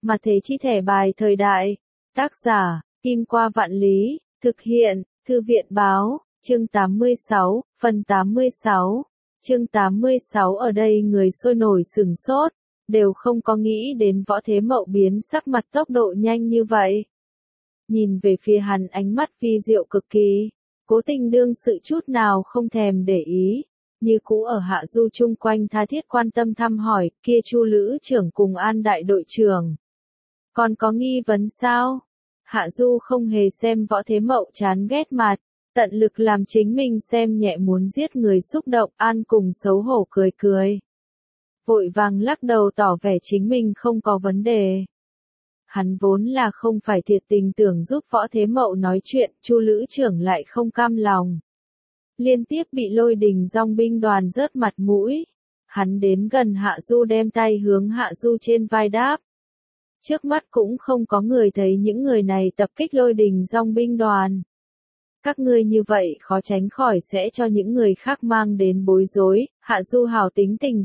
Mà thế chi thẻ bài thời đại. Tác giả, Kim Qua Vạn Lý, thực hiện, Thư viện Báo, chương 86, phần 86. Chương 86 ở đây người sôi nổi sửng sốt, đều không có nghĩ đến Võ Thế Mậu biến sắc mặt tốc độ nhanh như vậy. Nhìn về phía hắn ánh mắt vi diệu cực kỳ, cố tình đương sự chút nào không thèm để ý, như cũ ở Hạ Du chung quanh tha thiết quan tâm thăm hỏi, kia Chu Lữ trưởng cùng An đại đội trưởng. Còn có nghi vấn sao? Hạ Du không hề xem Võ Thế Mậu chán ghét mặt, tận lực làm chính mình xem nhẹ muốn giết người xúc động, An cùng xấu hổ cười cười. Vội vàng lắc đầu tỏ vẻ chính mình không có vấn đề. Hắn vốn là không phải thiệt tình tưởng giúp Võ Thế Mậu nói chuyện, Chu Lữ trưởng lại không cam lòng. Liên tiếp bị Lôi Đình dòng binh đoàn rớt mặt mũi. Hắn đến gần Hạ Du đem tay hướng Hạ Du trên vai đáp. Trước mắt cũng không có người thấy những người này tập kích Lôi Đình dòng binh đoàn. Các ngươi như vậy khó tránh khỏi sẽ cho những người khác mang đến bối rối, Hạ Du hào tính tình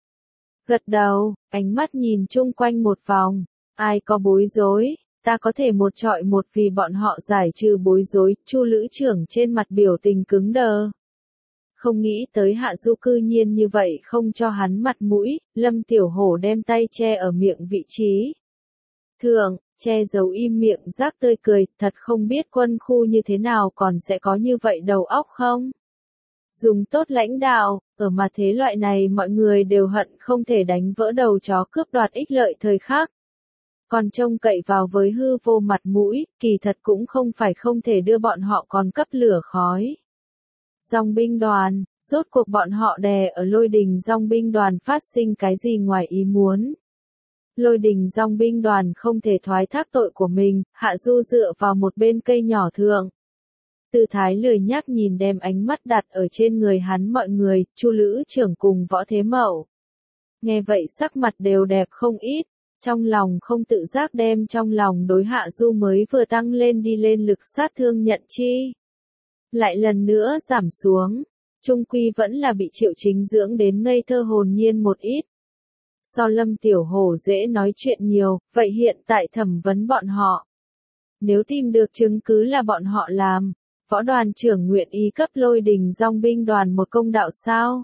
gật đầu, ánh mắt nhìn chung quanh một vòng. Ai có bối rối, ta có thể một trọi một vì bọn họ giải trừ bối rối, Chu Lữ trưởng trên mặt biểu tình cứng đờ. Không nghĩ tới Hạ Du cư nhiên như vậy không cho hắn mặt mũi, Lâm Tiểu Hổ đem tay che ở miệng vị trí. Thượng, che giấu im miệng rác tươi cười, thật không biết quân khu như thế nào còn sẽ có như vậy đầu óc không? Dùng tốt lãnh đạo, ở mà thế loại này mọi người đều hận không thể đánh vỡ đầu chó cướp đoạt ích lợi thời khắc. Còn trông cậy vào với hư vô mặt mũi, kỳ thật cũng không phải không thể đưa bọn họ còn cấp lửa khói. Dòng binh đoàn, rốt cuộc bọn họ đè ở Lôi Đình dòng binh đoàn phát sinh cái gì ngoài ý muốn. Lôi Đình dòng binh đoàn không thể thoái thác tội của mình, Hạ Du dựa vào một bên cây nhỏ thượng. Tư thái lười nhác nhìn đem ánh mắt đặt ở trên người hắn mọi người, Chu Lữ trưởng cùng Võ Thế Mậu. Nghe vậy sắc mặt đều đẹp không ít, trong lòng không tự giác đem trong lòng đối Hạ Du mới vừa tăng lên đi lên lực sát thương nhận chi. Lại lần nữa giảm xuống, trung quy vẫn là bị Triệu Chính dưỡng đến ngây thơ hồn nhiên một ít. So Lâm Tiểu Hổ dễ nói chuyện nhiều, vậy hiện tại thẩm vấn bọn họ. Nếu tìm được chứng cứ là bọn họ làm, Võ đoàn trưởng nguyện ý cấp Lôi Đình dòng binh đoàn một công đạo sao?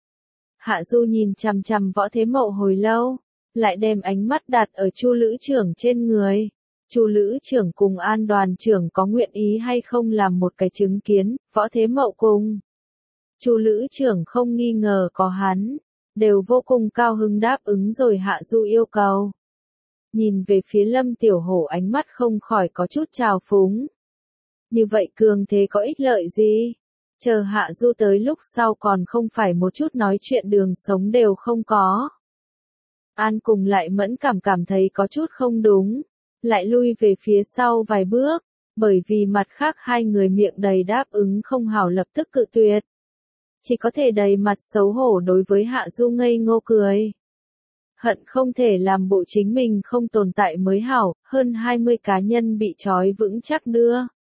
Hạ Du nhìn chằm chằm Võ Thế Mậu hồi lâu, lại đem ánh mắt đặt ở Chu Lữ trưởng trên người. Chu Lữ trưởng cùng An đoàn trưởng có nguyện ý hay không làm một cái chứng kiến, Võ Thế Mậu cùng. Chu Lữ trưởng không nghi ngờ có hắn, đều vô cùng cao hứng đáp ứng rồi Hạ Du yêu cầu. Nhìn về phía Lâm Tiểu Hổ ánh mắt không khỏi có chút trào phúng. Như vậy cường thế có ích lợi gì? Chờ Hạ Du tới lúc sau còn không phải một chút nói chuyện đường sống đều không có. An cùng lại mẫn cảm thấy có chút không đúng, lại lui về phía sau vài bước, bởi vì mặt khác hai người miệng đầy đáp ứng không hảo lập tức cự tuyệt. Chỉ có thể đầy mặt xấu hổ đối với Hạ Du ngây ngô cười. Hận không thể làm bộ chính mình không tồn tại mới hảo, hơn 20 cá nhân bị trói vững chắc đưa.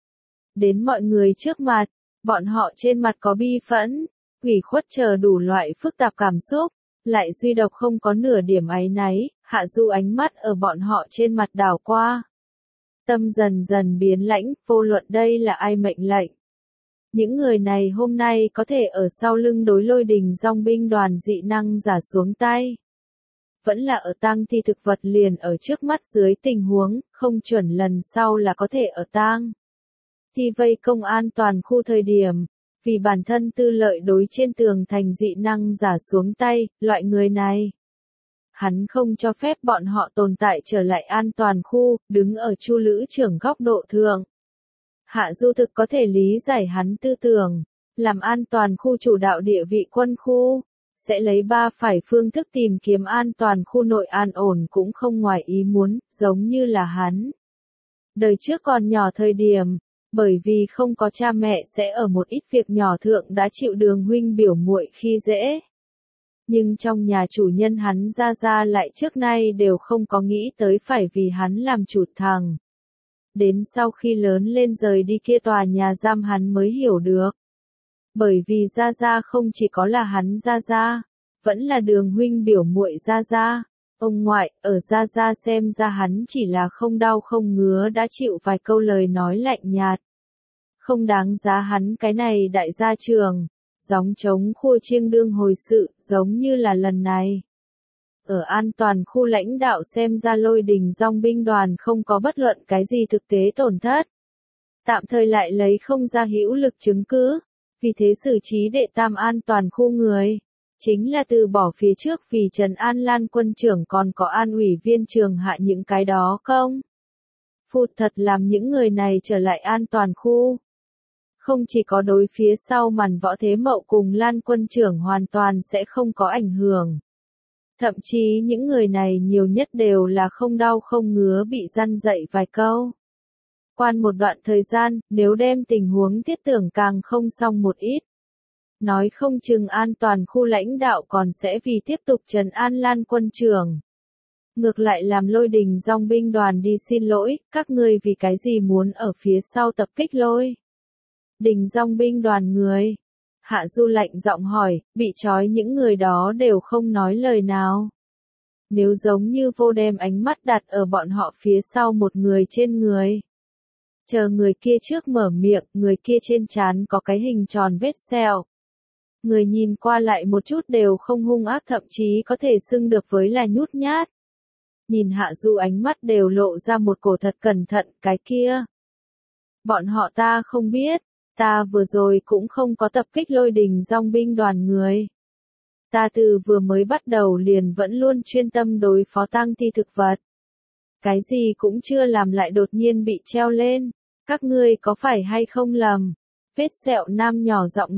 Đến mọi người trước mặt, bọn họ trên mặt có bi phẫn, ủy khuất chờ đủ loại phức tạp cảm xúc, lại duy độc không có nửa điểm áy náy, Hạ Du ánh mắt ở bọn họ trên mặt đảo qua. Tâm dần dần biến lãnh, vô luận đây là ai mệnh lệnh. Những người này hôm nay có thể ở sau lưng đối Lôi Đình dòng binh đoàn dị năng giả xuống tay. Vẫn là ở tang thi thực vật liền ở trước mắt dưới tình huống, không chuẩn lần sau là có thể ở tang thi vây công an toàn khu thời điểm, vì bản thân tư lợi đối trên tường thành dị năng giả xuống tay, loại người này. Hắn không cho phép bọn họ tồn tại trở lại an toàn khu, đứng ở Chu Lữ trưởng góc độ thượng. Hạ Du thực có thể lý giải hắn tư tưởng, làm an toàn khu chủ đạo địa vị quân khu, sẽ lấy ba phải phương thức tìm kiếm an toàn khu nội an ổn cũng không ngoài ý muốn, giống như là hắn. Đời trước còn nhỏ thời điểm, bởi vì không có cha mẹ sẽ ở một ít việc nhỏ thượng đã chịu đường huynh biểu muội khi dễ. Nhưng trong nhà chủ nhân hắn ra lại trước nay đều không có nghĩ tới phải vì hắn làm chủ thằng. Đến sau khi lớn lên rời đi kia tòa nhà giam hắn mới hiểu được. Bởi vì ra không chỉ có là hắn ra, vẫn là đường huynh biểu muội ra. Ông ngoại, ở ra xem ra hắn chỉ là không đau không ngứa đã chịu vài câu lời nói lạnh nhạt. Không đáng giá hắn cái này đại gia trường, gióng trống khua chiêng đương hồi sự, giống như là lần này. Ở an toàn khu lãnh đạo xem ra Lôi Đình dòng binh đoàn không có bất luận cái gì thực tế tổn thất. Tạm thời lại lấy không ra hữu lực chứng cứ, vì thế xử trí đệ tam an toàn khu người. Chính là từ bỏ phía trước vì Trần An Lan quân trưởng còn có an ủy viên trường hạ những cái đó không? Phụt thật làm những người này trở lại an toàn khu. Không chỉ có đối phía sau màn Võ Thế Mậu cùng Lan quân trưởng hoàn toàn sẽ không có ảnh hưởng. Thậm chí những người này nhiều nhất đều là không đau không ngứa bị răn dạy vài câu. Quan một đoạn thời gian, nếu đem tình huống thiết tưởng càng không xong một ít. Nói không chừng an toàn khu lãnh đạo còn sẽ vì tiếp tục trấn an Lan quân trưởng. Ngược lại làm Lôi Đình dòng binh đoàn đi xin lỗi, các ngươi vì cái gì muốn ở phía sau tập kích Lôi Đình dòng binh đoàn người. Hạ Du lạnh giọng hỏi, bị trói những người đó đều không nói lời nào. Nếu giống như vô đem ánh mắt đặt ở bọn họ phía sau một người trên người. Chờ người kia trước mở miệng, người kia trên trán có cái hình tròn vết sẹo. Người nhìn qua lại một chút đều không hung ác, thậm chí có thể xưng được với là nhút nhát. Nhìn Hạ Du ánh mắt đều lộ ra một cổ thật cẩn thận, cái kia. Bọn họ ta không biết, ta vừa rồi cũng không có tập kích Lôi Đình dòng binh đoàn người. Ta từ vừa mới bắt đầu liền vẫn luôn chuyên tâm đối phó tang thi thực vật. Cái gì cũng chưa làm lại đột nhiên bị treo lên, các ngươi có phải hay không lầm? Vết sẹo nam nhỏ giọng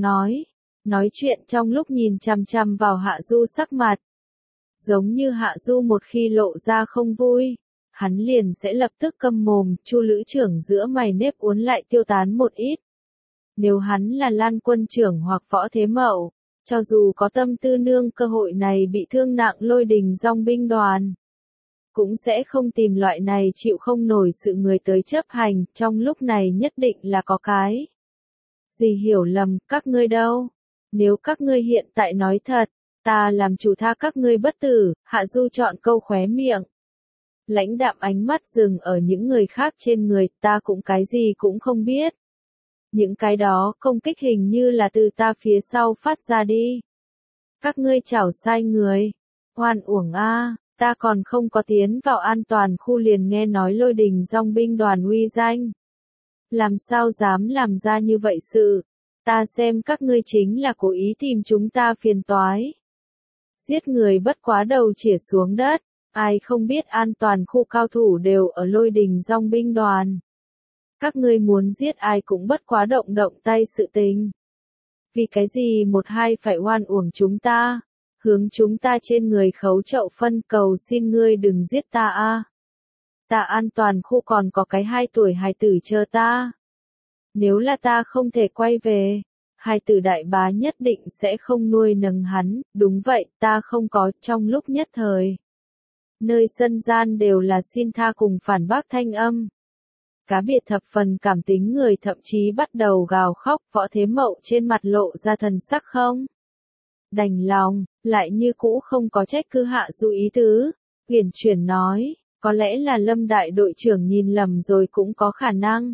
nói chuyện trong lúc nhìn chằm chằm vào Hạ Du sắc mặt. Giống như Hạ Du một khi lộ ra không vui, hắn liền sẽ lập tức câm mồm, Chu lữ trưởng giữa mày nếp uốn lại tiêu tán một ít. Nếu hắn là Lan quân trưởng hoặc Võ Thế Mậu, cho dù có tâm tư nương cơ hội này bị thương nặng Lôi Đình dòng binh đoàn, cũng sẽ không tìm loại này chịu không nổi sự người tới chấp hành, trong lúc này nhất định là có cái gì hiểu lầm, các ngươi đâu? Nếu các ngươi hiện tại nói thật, ta làm chủ tha các ngươi bất tử. Hạ Du chọn câu khóe miệng. Lãnh đạm ánh mắt dừng ở những người khác trên người, ta cũng cái gì cũng không biết. Những cái đó công kích hình như là từ ta phía sau phát ra đi. Các ngươi chảo sai người. Oan uổng a, ta còn không có tiến vào an toàn khu liền nghe nói Lôi Đình dòng binh đoàn uy danh. Làm sao dám làm ra như vậy sự? Ta xem các ngươi chính là cố ý tìm chúng ta phiền toái. Giết người bất quá đầu chĩa xuống đất, ai không biết an toàn khu cao thủ đều ở Lôi Đình dòng binh đoàn. Các ngươi muốn giết ai cũng bất quá động tay sự tình. Vì cái gì một hai phải oan uổng chúng ta, hướng chúng ta trên người khấu chậu phân, cầu xin ngươi đừng giết ta a. Ta an toàn khu còn có cái 2 tuổi hài tử chờ ta. Nếu là ta không thể quay về, hài tử đại bá nhất định sẽ không nuôi nấng hắn, đúng vậy, ta không có, trong lúc nhất thời. Nơi sân gian đều là xin tha cùng phản bác thanh âm. Cá biệt thập phần cảm tính người thậm chí bắt đầu gào khóc, Võ Thế Mậu trên mặt lộ ra thần sắc không đành lòng, lại như cũ không có trách cứ Hạ Du ý tứ. Uyển chuyển nói, có lẽ là Lâm đại đội trưởng nhìn lầm rồi, cũng có khả năng.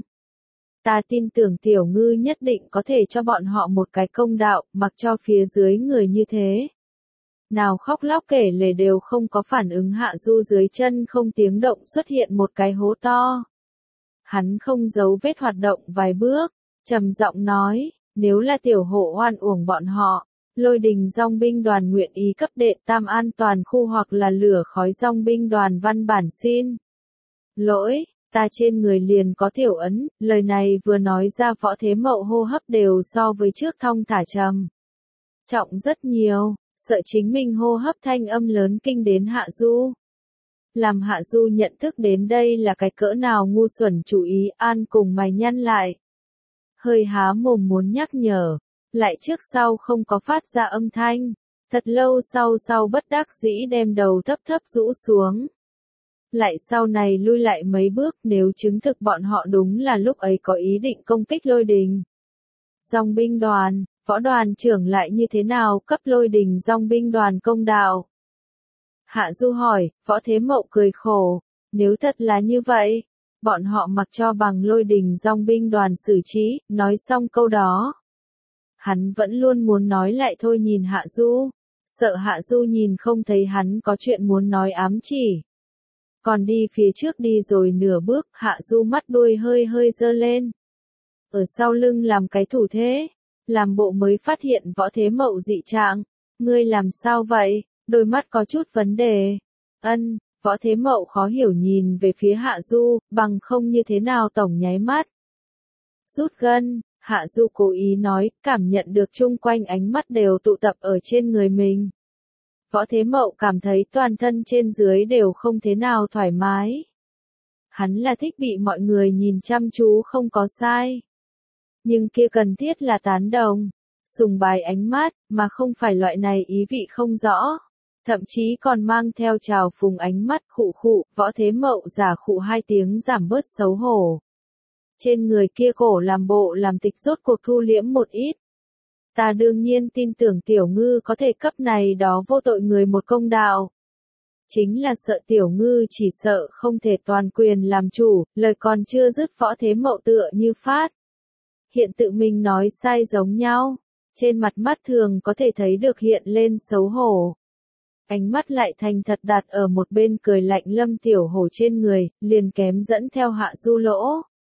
Ta tin tưởng Tiểu Ngư nhất định có thể cho bọn họ một cái công đạo, mặc cho phía dưới người như thế. Nào khóc lóc kể lể đều không có phản ứng. Hạ Du dưới chân không tiếng động xuất hiện một cái hố to. Hắn không giấu vết hoạt động vài bước, trầm giọng nói, nếu là Tiểu Hộ oan uổng bọn họ, Lôi Đình dòng binh đoàn nguyện ý cấp đệ tam an toàn khu hoặc là lửa khói dòng binh đoàn văn bản xin lỗi. Ta trên người liền có tiểu ấn, lời này vừa nói ra Võ Thế Mậu hô hấp đều so với trước thong thả trầm trọng rất nhiều, sợ chính mình hô hấp thanh âm lớn kinh đến Hạ Du. Làm Hạ Du nhận thức đến đây là cái cỡ nào ngu xuẩn chủ ý, an cùng mày nhăn lại. Hơi há mồm muốn nhắc nhở, lại trước sau không có phát ra âm thanh, thật lâu sau bất đắc dĩ đem đầu thấp thấp rũ xuống. Lại sau này lui lại mấy bước, nếu chứng thực bọn họ đúng là lúc ấy có ý định công kích Lôi Đình dòng binh đoàn, Võ đoàn trưởng lại như thế nào cấp Lôi Đình dòng binh đoàn công đạo? Hạ Du hỏi, Võ Thế Mậu cười khổ, nếu thật là như vậy, bọn họ mặc cho bằng Lôi Đình dòng binh đoàn xử trí, nói xong câu đó. Hắn vẫn luôn muốn nói lại thôi nhìn Hạ Du, sợ Hạ Du nhìn không thấy hắn có chuyện muốn nói ám chỉ. Còn đi phía trước đi rồi nửa bước, Hạ Du mắt đuôi hơi hơi giơ lên. Ở sau lưng làm cái thủ thế, làm bộ mới phát hiện Võ Thế Mậu dị trạng. Ngươi làm sao vậy? Đôi mắt có chút vấn đề. Võ Thế Mậu khó hiểu nhìn về phía Hạ Du, bằng không như thế nào tổng nháy mắt. Rút gân, Hạ Du cố ý nói, cảm nhận được chung quanh ánh mắt đều tụ tập ở trên người mình. Võ Thế Mậu cảm thấy toàn thân trên dưới đều không thế nào thoải mái. Hắn là thích bị mọi người nhìn chăm chú không có sai. Nhưng kia cần thiết là tán đồng, sùng bái ánh mắt, mà không phải loại này ý vị không rõ. Thậm chí còn mang theo trào phúng ánh mắt khụ khụ, Võ Thế Mậu giả khụ 2 tiếng giảm bớt xấu hổ. Trên người kia cổ làm bộ làm tịch rốt cuộc thu liễm một ít. Ta đương nhiên tin tưởng Tiểu Ngư có thể cấp này đó vô tội người một công đạo. Chính là sợ Tiểu Ngư chỉ sợ không thể toàn quyền làm chủ, lời còn chưa dứt Võ Thế Mậu tựa như phát. Hiện tự mình nói sai giống nhau, trên mặt mắt thường có thể thấy được hiện lên xấu hổ. Ánh mắt lại thành thật đặt ở một bên cười lạnh Lâm Tiểu Hổ trên người, liền kém dẫn theo Hạ Du lỗ.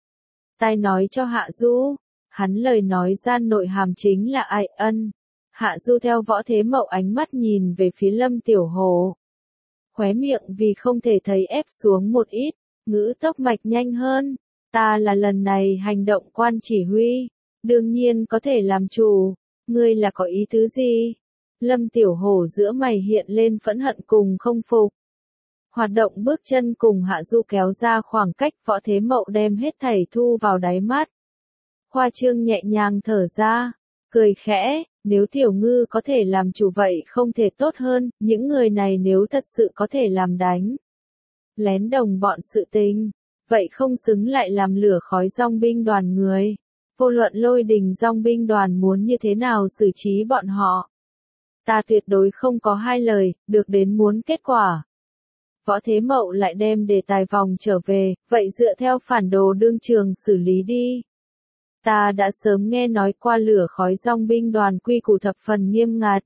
Tai nói cho Hạ Du, hắn lời nói gian nội hàm chính là ai ân. Hạ Du theo Võ Thế Mậu ánh mắt nhìn về phía Lâm Tiểu Hổ. Khóe miệng vì không thể thấy ép xuống một ít, ngữ tốc mạch nhanh hơn. Ta là lần này hành động quan chỉ huy, đương nhiên có thể làm chủ, ngươi là có ý tứ gì? Lâm Tiểu Hổ giữa mày hiện lên phẫn hận cùng không phục. Hoạt động bước chân cùng Hạ Du kéo ra khoảng cách, Võ Thế Mậu đem hết thảy thu vào đáy mắt. Khoa trương nhẹ nhàng thở ra, cười khẽ, nếu Tiểu Ngư có thể làm chủ vậy không thể tốt hơn, những người này nếu thật sự có thể làm đánh lén đồng bọn sự tình, vậy không xứng lại làm lửa khói dòng binh đoàn người. Vô luận Lôi Đình dòng binh đoàn muốn như thế nào xử trí bọn họ, ta tuyệt đối không có hai lời, được đến muốn kết quả. Võ Thế Mậu lại đem đề tài vòng trở về, vậy dựa theo phản đồ đương trường xử lý đi. Ta đã sớm nghe nói qua lửa khói dòng binh đoàn quy củ thập phần nghiêm ngặt.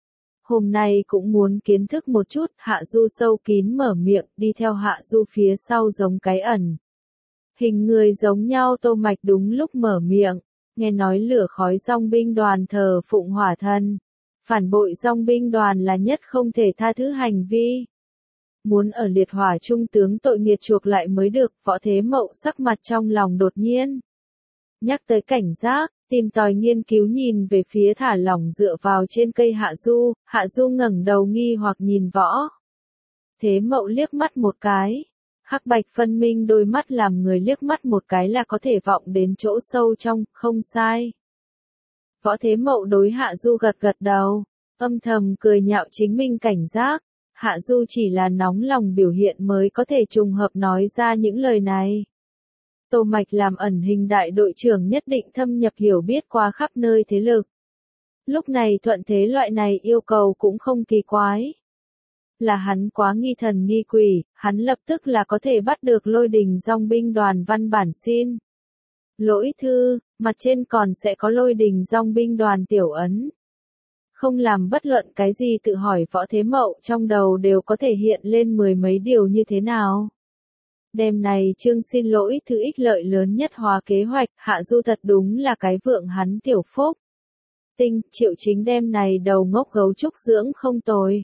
Hôm nay cũng muốn kiến thức một chút, Hạ Du sâu kín mở miệng, đi theo Hạ Du phía sau giống cái ẩn. Hình người giống nhau Tô Mạch đúng lúc mở miệng, nghe nói lửa khói dòng binh đoàn thờ phụng hỏa thần. Phản bội dòng binh đoàn là nhất không thể tha thứ hành vi. Muốn ở liệt hỏa trung tướng tội nghiệt chuộc lại mới được, Võ Thế Mậu sắc mặt trong lòng đột nhiên. Nhắc tới cảnh giác, tìm tòi nghiên cứu nhìn về phía thả lỏng dựa vào trên cây Hạ Du ngẩng đầu nghi hoặc nhìn Võ Thế Mậu liếc mắt một cái. Hắc bạch phân minh đôi mắt làm người liếc mắt một cái là có thể vọng đến chỗ sâu trong, không sai. Võ Thế Mậu đối Hạ Du gật gật đầu, âm thầm cười nhạo chính mình cảnh giác. Hạ Du chỉ là nóng lòng biểu hiện mới có thể trùng hợp nói ra những lời này. Tô Mạch làm ẩn hình đại đội trưởng nhất định thâm nhập hiểu biết qua khắp nơi thế lực. Lúc này thuận thế loại này yêu cầu cũng không kỳ quái. Là hắn quá nghi thần nghi quỷ, hắn lập tức là có thể bắt được Lôi Đình dòng binh đoàn văn bản xin lỗi thư, mặt trên còn sẽ có Lôi Đình dòng binh đoàn tiểu ấn. Không làm bất luận cái gì tự hỏi Võ Thế Mậu trong đầu đều có thể hiện lên 10 mấy điều như thế nào. Đêm này chương xin lỗi thư ích lợi lớn nhất hóa kế hoạch, Hạ Du thật đúng là cái vượng hắn tiểu phúc. Triệu Chính đêm này đầu ngốc gấu trúc dưỡng không tồi.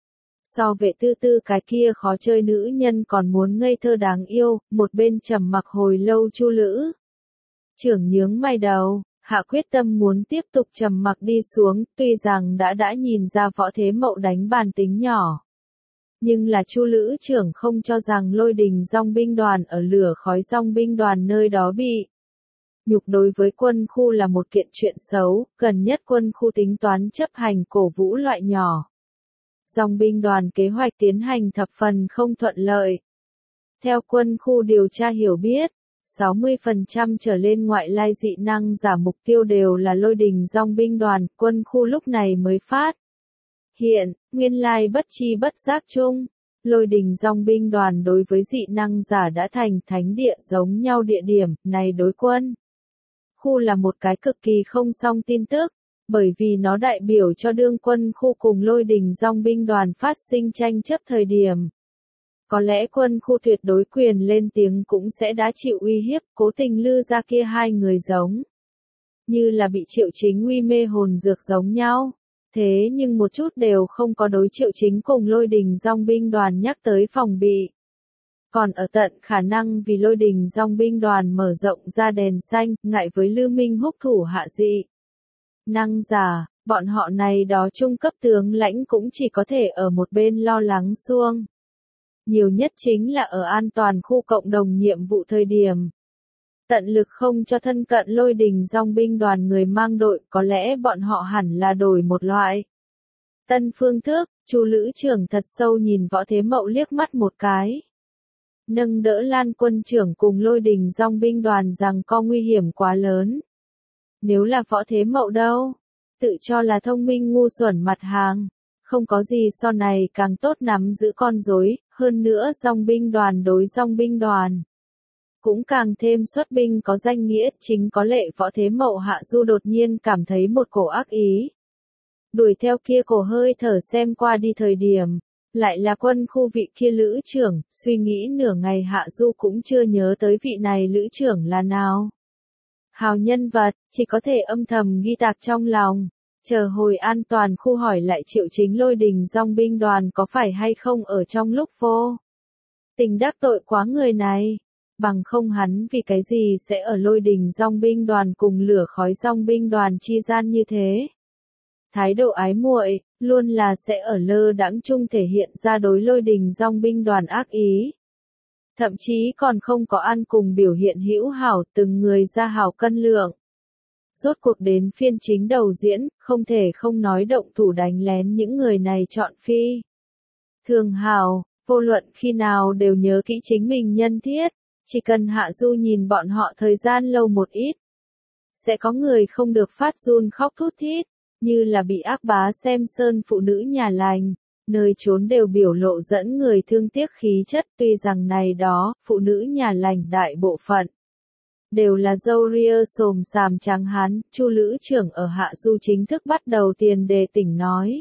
So vệ tư tư cái kia khó chơi nữ nhân còn muốn ngây thơ đáng yêu, một bên trầm mặc hồi lâu Chu Lữ. Trưởng nhướng mày đầu, hạ quyết tâm muốn tiếp tục trầm mặc đi xuống, tuy rằng đã nhìn ra Võ Thế Mậu đánh bàn tính nhỏ. Nhưng là Chu Lữ trưởng không cho rằng Lôi Đình dòng binh đoàn ở lửa khói dòng binh đoàn nơi đó bị nhục đối với quân khu là một kiện chuyện xấu, gần nhất quân khu tính toán chấp hành cổ vũ loại nhỏ. Dòng binh đoàn kế hoạch tiến hành thập phần không thuận lợi. Theo quân khu điều tra hiểu biết, 60% trở lên ngoại lai dị năng giả mục tiêu đều là Lôi Đình dòng binh đoàn, quân khu lúc này mới phát hiện, nguyên lai bất chi bất giác chung. Lôi đình dòng binh đoàn đối với dị năng giả đã thành thánh địa giống nhau địa điểm, này đối quân. Khu là một cái cực kỳ không song tin tức, bởi vì nó đại biểu cho đương quân khu cùng lôi đình dòng binh đoàn phát sinh tranh chấp thời điểm. Có lẽ quân khu tuyệt đối quyền lên tiếng cũng sẽ đã chịu uy hiếp, cố tình lư ra kia hai người giống. Như là bị Triệu Chính Uy mê hồn dược giống nhau. Thế nhưng một chút đều không có đối Triệu Chính cùng lôi đình dòng binh đoàn nhắc tới phòng bị. Còn ở tận khả năng vì lôi đình dòng binh đoàn mở rộng ra đèn xanh, ngại với Lưu Minh Húc thủ hạ dị. Năng giả, bọn họ này đó trung cấp tướng lãnh cũng chỉ có thể ở một bên lo lắng xuông. Nhiều nhất chính là ở an toàn khu cộng đồng nhiệm vụ thời điểm. Tận lực không cho thân cận lôi đình dòng binh đoàn người mang đội, có lẽ bọn họ hẳn là đổi một loại. Tân phương thức, Chu Lữ trưởng thật sâu nhìn Võ Thế Mậu liếc mắt một cái. Nâng đỡ Lan quân trưởng cùng lôi đình dòng binh đoàn rằng có nguy hiểm quá lớn. Nếu là Võ Thế Mậu đâu? Tự cho là thông minh ngu xuẩn mặt hàng. Không có gì so này càng tốt nắm giữ con rối, hơn nữa dòng binh đoàn đối dòng binh đoàn. Cũng càng thêm xuất binh có danh nghĩa chính có lệ Võ Thế Mậu Hạ Du đột nhiên cảm thấy một cổ ác ý. Đuổi theo kia cổ hơi thở xem qua đi thời điểm, lại là quân khu vị kia lữ trưởng, suy nghĩ nửa ngày Hạ Du cũng chưa nhớ tới vị này lữ trưởng là nào. Hào nhân vật, chỉ có thể âm thầm ghi tạc trong lòng, chờ hồi an toàn khu hỏi lại Triệu Chính lôi đình dòng binh đoàn có phải hay không ở trong lúc vô. Tình đắc tội quá người này. Bằng không hắn vì cái gì sẽ ở lôi đình dòng binh đoàn cùng lửa khói dòng binh đoàn chi gian như thế. Thái độ ái muội luôn là sẽ ở lơ đãng chung thể hiện ra đối lôi đình dòng binh đoàn ác ý. Thậm chí còn không có ăn cùng biểu hiện hữu hảo từng người ra hảo cân lượng. Rốt cuộc đến phiên chính đầu diễn, không thể không nói động thủ đánh lén những người này chọn phi. Thường hảo, vô luận khi nào đều nhớ kỹ chính mình nhân thiết. Chỉ cần Hạ Du nhìn bọn họ thời gian lâu một ít, sẽ có người không được phát run khóc thút thít, như là bị ác bá xem sơn phụ nữ nhà lành, nơi trốn đều biểu lộ dẫn người thương tiếc khí chất, tuy rằng này đó, phụ nữ nhà lành đại bộ phận đều là râu ria xồm xàm trắng hán. Chu Lữ trưởng ở Hạ Du chính thức bắt đầu tiền đề tỉnh nói.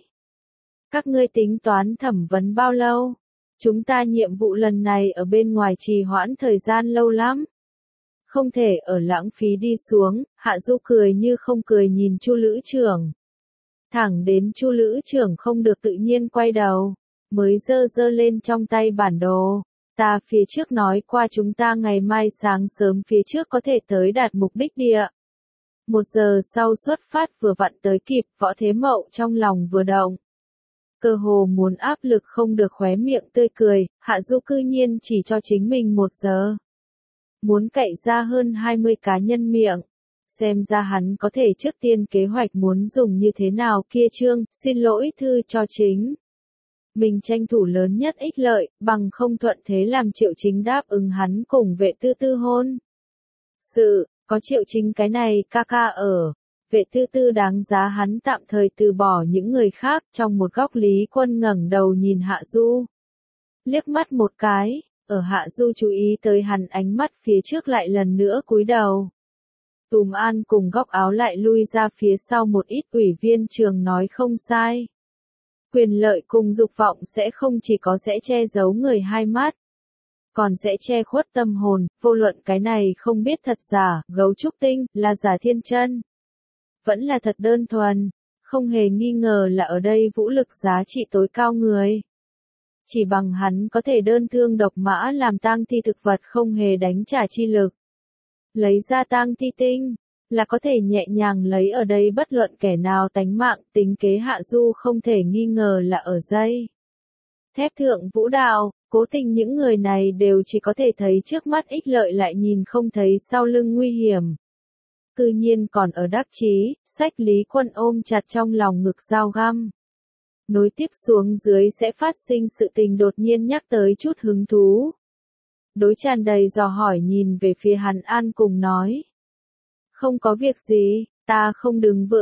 Các ngươi tính toán thẩm vấn bao lâu? Chúng ta nhiệm vụ lần này ở bên ngoài trì hoãn thời gian lâu lắm. Không thể ở lãng phí đi xuống, Hạ Du cười như không cười nhìn Chu Lữ trưởng. Thẳng đến Chu Lữ trưởng không được tự nhiên quay đầu, mới giơ lên trong tay bản đồ. Ta phía trước nói qua chúng ta ngày mai sáng sớm phía trước có thể tới đạt mục đích địa. 1 giờ sau xuất phát vừa vặn tới kịp, Võ Thế Mậu trong lòng vừa động. Cơ hồ muốn áp lực không được khóe miệng tươi cười, Hạ Du cư nhiên chỉ cho chính mình 1 giờ. Muốn cậy ra hơn 20 cá nhân miệng. Xem ra hắn có thể trước tiên kế hoạch muốn dùng như thế nào kia chương, xin lỗi thư cho chính. Mình tranh thủ lớn nhất ích lợi, bằng không thuận thế làm Triệu Chính đáp ứng hắn cùng Vệ Tư Tư hôn. Có Triệu Chính cái này ca ca ở. Vệ Tư Tư đáng giá hắn tạm thời từ bỏ những người khác, trong một góc Lý Quân ngẩng đầu nhìn Hạ Du. Liếc mắt một cái, ở Hạ Du chú ý tới hắn ánh mắt phía trước lại lần nữa cúi đầu. Tùm An cùng góc áo lại lui ra phía sau một ít. Ủy viên trường nói không sai. Quyền lợi cùng dục vọng sẽ không chỉ có sẽ che giấu người hai mắt, còn sẽ che khuất tâm hồn, vô luận cái này không biết thật giả, gấu trúc tinh, là giả thiên chân. Vẫn là thật đơn thuần, không hề nghi ngờ là ở đây vũ lực giá trị tối cao người. Chỉ bằng hắn có thể đơn thương độc mã làm tang thi thực vật không hề đánh trả chi lực. Lấy ra tang thi tinh, là có thể nhẹ nhàng lấy ở đây bất luận kẻ nào tánh mạng. Tính kế Hạ Du không thể nghi ngờ là ở dây thép thượng vũ đạo, cố tình những người này đều chỉ có thể thấy trước mắt ích lợi lại nhìn không thấy sau lưng nguy hiểm. Cư nhiên còn ở đắc chí, sách Lý Quân ôm chặt trong lòng ngực dao găm. Nối tiếp xuống dưới sẽ phát sinh sự tình đột nhiên nhắc tới chút hứng thú. Đối tràn đầy dò hỏi nhìn về phía hắn An cùng nói. Không có việc gì, ta không đứng vững,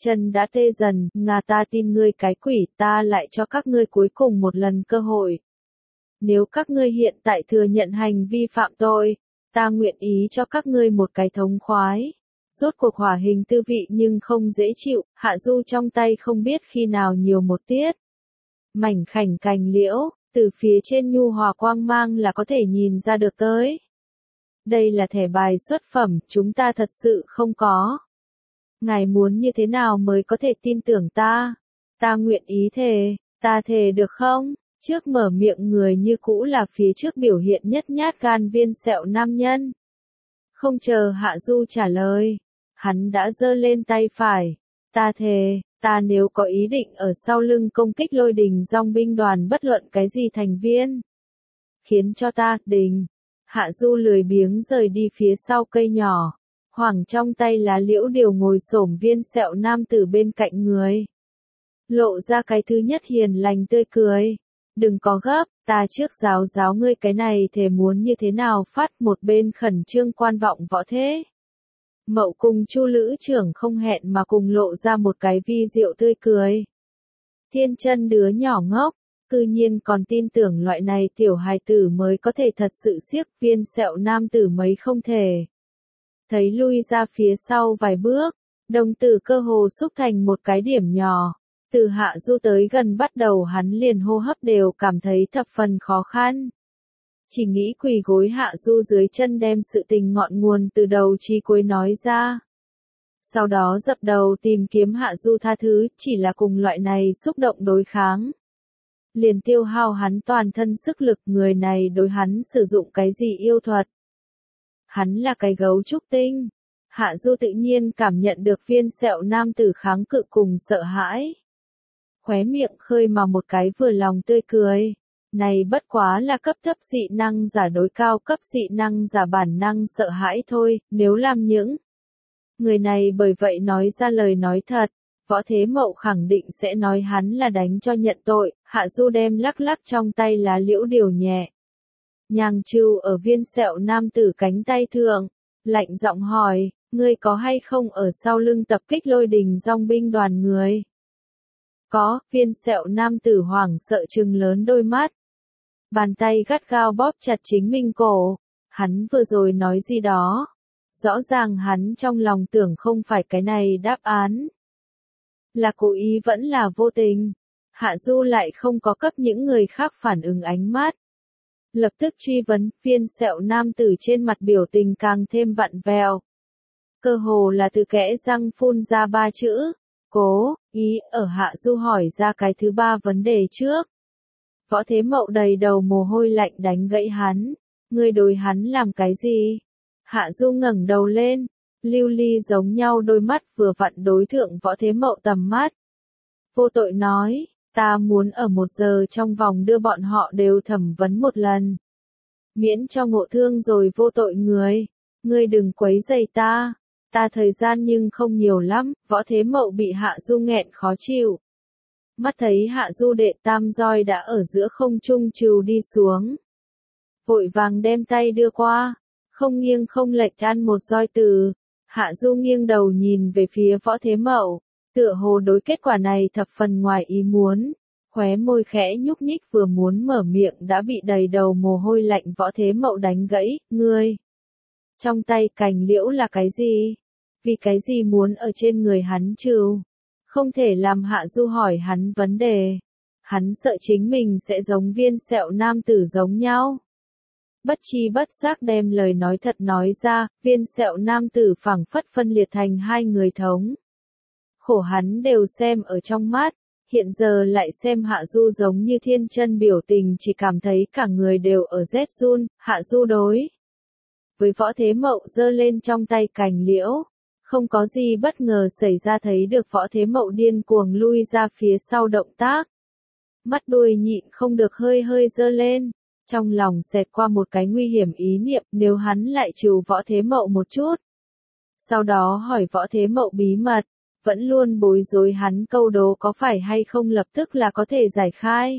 chân đã tê dần, ngà ta tin ngươi cái quỷ, ta lại cho các ngươi cuối cùng một lần cơ hội. Nếu các ngươi hiện tại thừa nhận hành vi phạm tội, ta nguyện ý cho các ngươi một cái thống khoái. Rốt cuộc hỏa hình tư vị nhưng không dễ chịu, Hạ Du trong tay không biết khi nào nhiều một tiết. Mảnh khảnh cành liễu, từ phía trên nhu hòa quang mang là có thể nhìn ra được tới. Đây là thẻ bài xuất phẩm, chúng ta thật sự không có. Ngài muốn như thế nào mới có thể tin tưởng ta? Ta nguyện ý thề, ta thề được không? Trước mở miệng người như cũ là phía trước biểu hiện nhất nhát gan viên sẹo nam nhân. Không chờ Hạ Du trả lời, hắn đã giơ lên tay phải. Ta thề, ta nếu có ý định ở sau lưng công kích Lôi Đình Dòng binh đoàn bất luận cái gì thành viên. Khiến cho ta, đình. Hạ Du lười biếng rời đi phía sau cây nhỏ. Hoảng trong tay lá liễu điều ngồi xổm viên sẹo nam tử bên cạnh người. Lộ ra cái thứ nhất hiền lành tươi cười. Đừng có gấp, ta trước giáo ngươi cái này thề muốn như thế nào phát một bên khẩn trương quan vọng võ thế. Mậu cùng Chu lữ trưởng không hẹn mà cùng lộ ra một cái vi diệu tươi cười. Thiên chân đứa nhỏ ngốc, cư nhiên còn tin tưởng loại này tiểu hài tử mới có thể thật sự siếc viên sẹo nam tử mấy không thể. Thấy lui ra phía sau vài bước, đồng tử cơ hồ xúc thành một cái điểm nhỏ. Từ Hạ Du tới gần bắt đầu hắn liền hô hấp đều cảm thấy thập phần khó khăn. Chỉ nghĩ quỳ gối Hạ Du dưới chân đem sự tình ngọn nguồn từ đầu chí cuối nói ra. Sau đó dập đầu tìm kiếm Hạ Du tha thứ, chỉ là cùng loại này xúc động đối kháng. Liền tiêu hao hắn toàn thân sức lực, người này đối hắn sử dụng cái gì yêu thuật. Hắn là cái gấu trúc tinh. Hạ Du tự nhiên cảm nhận được viên sẹo nam tử kháng cự cùng sợ hãi. Khóe miệng khơi mà một cái vừa lòng tươi cười. Này bất quá là cấp thấp dị năng giả đối cao cấp dị năng giả bản năng sợ hãi thôi, nếu làm những người này bởi vậy nói ra lời nói thật, Võ Thế Mậu khẳng định sẽ nói hắn là đánh cho nhận tội. Hạ Du đem lắc lắc trong tay lá liễu điều nhẹ. Nhàng trừ ở viên sẹo nam tử cánh tay thượng, lạnh giọng hỏi, ngươi có hay không ở sau lưng tập kích Lôi Đình Dòng binh đoàn người? Có, viên sẹo nam tử hoảng sợ trừng lớn đôi mắt. Bàn tay gắt gao bóp chặt chính mình cổ. Hắn vừa rồi nói gì đó? Rõ ràng hắn trong lòng tưởng không phải cái này đáp án. Là cố ý vẫn là vô tình. Hạ Du lại không có cấp những người khác phản ứng ánh mắt. Lập tức truy vấn, viên sẹo nam tử trên mặt biểu tình càng thêm vặn vẹo. Cơ hồ là từ kẽ răng phun ra ba chữ. Cố, ý, ở Hạ Du hỏi ra cái thứ ba vấn đề trước. Võ Thế Mậu đầy đầu mồ hôi lạnh đánh gãy hắn. Ngươi đối hắn làm cái gì? Hạ Du ngẩng đầu lên. Lưu ly giống nhau đôi mắt vừa vặn đối thượng Võ Thế Mậu tầm mắt. Vô tội nói, ta muốn ở 1 giờ trong vòng đưa bọn họ đều thẩm vấn một lần. Miễn cho ngộ thương rồi vô tội người. Ngươi đừng quấy rầy ta. Ta thời gian nhưng không nhiều lắm. Võ Thế Mậu bị Hạ Du nghẹn khó chịu. Mắt thấy Hạ Du đệ tam roi đã ở giữa không trung trừ đi xuống. Vội vàng đem tay đưa qua. Không nghiêng không lệch ăn một roi từ. Hạ Du nghiêng đầu nhìn về phía Võ Thế Mậu. Tựa hồ đối kết quả này thập phần ngoài ý muốn. Khóe môi khẽ nhúc nhích vừa muốn mở miệng đã bị đầy đầu mồ hôi lạnh Võ Thế Mậu đánh gãy. Ngươi! Trong tay cành liễu là cái gì? Vì cái gì muốn ở trên người hắn trừ? Không thể làm Hạ Du hỏi hắn vấn đề. Hắn sợ chính mình sẽ giống viên sẹo nam tử giống nhau. Bất chi bất giác đem lời nói thật nói ra, viên sẹo nam tử phảng phất phân liệt thành hai người thống. Khổ hắn đều xem ở trong mắt, hiện giờ lại xem Hạ Du giống như thiên chân biểu tình chỉ cảm thấy cả người đều ở rét run. Hạ Du đối với Võ Thế Mậu giơ lên trong tay cành liễu. Không có gì bất ngờ xảy ra, thấy được Võ Thế Mậu điên cuồng lui ra phía sau động tác. Mắt đuôi nhịn không được hơi hơi giơ lên. Trong lòng xẹt qua một cái nguy hiểm ý niệm nếu hắn lại trừ Võ Thế Mậu một chút. Sau đó hỏi Võ Thế Mậu bí mật, vẫn luôn bối rối hắn câu đố có phải hay không lập tức là có thể giải khai.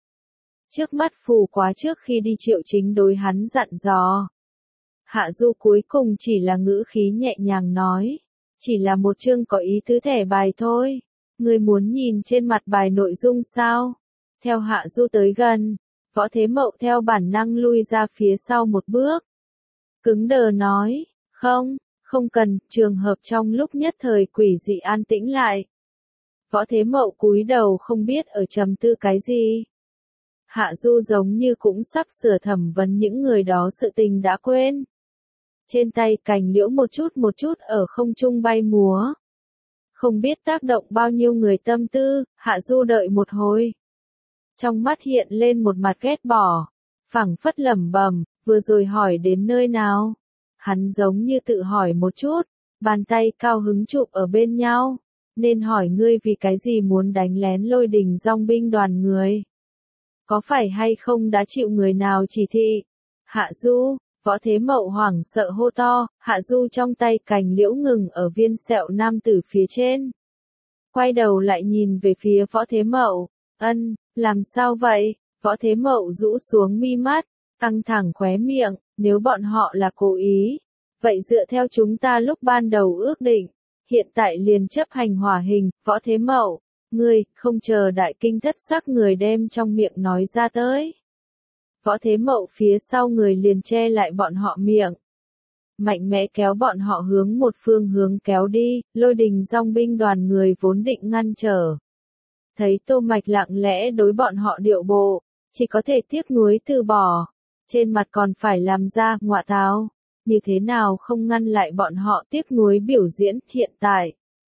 Trước mắt phù quá trước khi đi Triệu Chính đối hắn dặn dò. Hạ Du cuối cùng chỉ là ngữ khí nhẹ nhàng nói. Chỉ là một chương có ý tứ thẻ bài thôi. Ngươi muốn nhìn trên mặt bài nội dung sao? Theo Hạ Du tới gần, Võ Thế Mậu theo bản năng lui ra phía sau một bước. Cứng đờ nói, không cần, trường hợp trong lúc nhất thời quỷ dị an tĩnh lại. Võ Thế Mậu cúi đầu không biết ở trầm tư cái gì. Hạ Du giống như cũng sắp sửa thẩm vấn những người đó sự tình đã quên. Trên tay cành liễu một chút ở không trung bay múa. Không biết tác động bao nhiêu người tâm tư, Hạ Du đợi một hồi. Trong mắt hiện lên một mặt ghét bỏ, phảng phất lẩm bẩm, vừa rồi hỏi đến nơi nào? Hắn giống như tự hỏi một chút, bàn tay cao hứng chụp ở bên nhau. Nên hỏi ngươi vì cái gì muốn đánh lén Lôi Đình dòng binh đoàn người? Có phải hay không đã chịu người nào chỉ thị? Hạ Du, Võ Thế Mậu hoảng sợ hô to, Hạ Du trong tay cành liễu ngừng ở viên sẹo nam tử phía trên. Quay đầu lại nhìn về phía Võ Thế Mậu, làm sao vậy? Võ Thế Mậu rũ xuống mi mắt, căng thẳng khóe miệng, nếu bọn họ là cố ý. Vậy dựa theo chúng ta lúc ban đầu ước định, hiện tại liền chấp hành hỏa hình, Võ Thế Mậu, ngươi, không chờ đại kinh thất sắc người đem trong miệng nói ra tới. Võ Thế Mậu phía sau người liền che lại bọn họ miệng. Mạnh mẽ kéo bọn họ hướng một phương hướng kéo đi, Lôi Đình dòng binh đoàn người vốn định ngăn trở. Thấy Tô Mạch lặng lẽ đối bọn họ điệu bộ, chỉ có thể tiếc nuối từ bỏ. Trên mặt còn phải làm ra, ngọa táo. Như thế nào không ngăn lại bọn họ tiếc nuối biểu diễn hiện tại.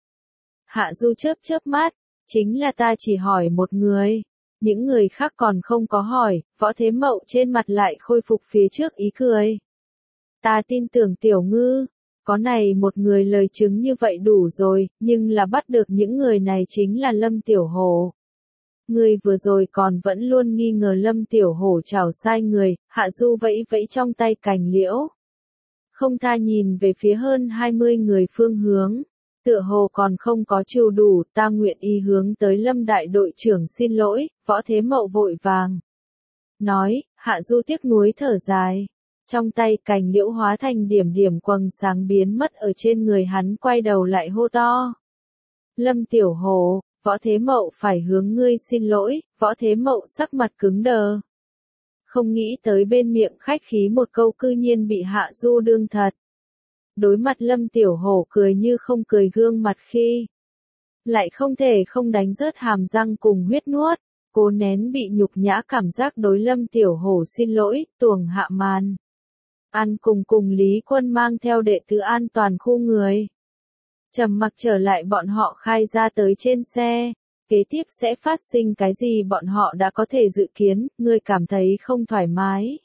Hạ Du chớp mắt, chính là ta chỉ hỏi một người. Những người khác còn không có hỏi, Võ Thế Mậu trên mặt lại khôi phục phía trước ý cười. Ta tin tưởng Tiểu Ngư, có này một người lời chứng như vậy đủ rồi, nhưng là bắt được những người này chính là Lâm Tiểu Hổ. Ngươi vừa rồi còn vẫn luôn nghi ngờ Lâm Tiểu Hổ trảo sai người, Hạ Du vẫy vẫy trong tay cành liễu. Không tha nhìn về phía hơn 20 người phương hướng. Tựa hồ còn không có chiều đủ, ta nguyện ý hướng tới Lâm đại đội trưởng xin lỗi, Võ Thế Mậu vội vàng. Nói, Hạ Du tiếc nuối thở dài. Trong tay cành liễu hóa thành điểm điểm quầng sáng biến mất ở trên người hắn, quay đầu lại hô to. Lâm Tiểu Hổ, Võ Thế Mậu phải hướng ngươi xin lỗi, Võ Thế Mậu sắc mặt cứng đờ. Không nghĩ tới bên miệng khách khí một câu cư nhiên bị Hạ Du đương thật. Đối mặt Lâm Tiểu Hổ cười như không cười gương mặt khi. Lại không thể không đánh rớt hàm răng cùng huyết nuốt, cố nén bị nhục nhã cảm giác đối Lâm Tiểu Hổ xin lỗi, tuồng hạ màn. An cùng Lý Quân mang theo đệ tử an toàn khu người. Trầm mặc trở lại bọn họ khai ra tới trên xe. Kế tiếp sẽ phát sinh cái gì bọn họ đã có thể dự kiến, ngươi cảm thấy không thoải mái.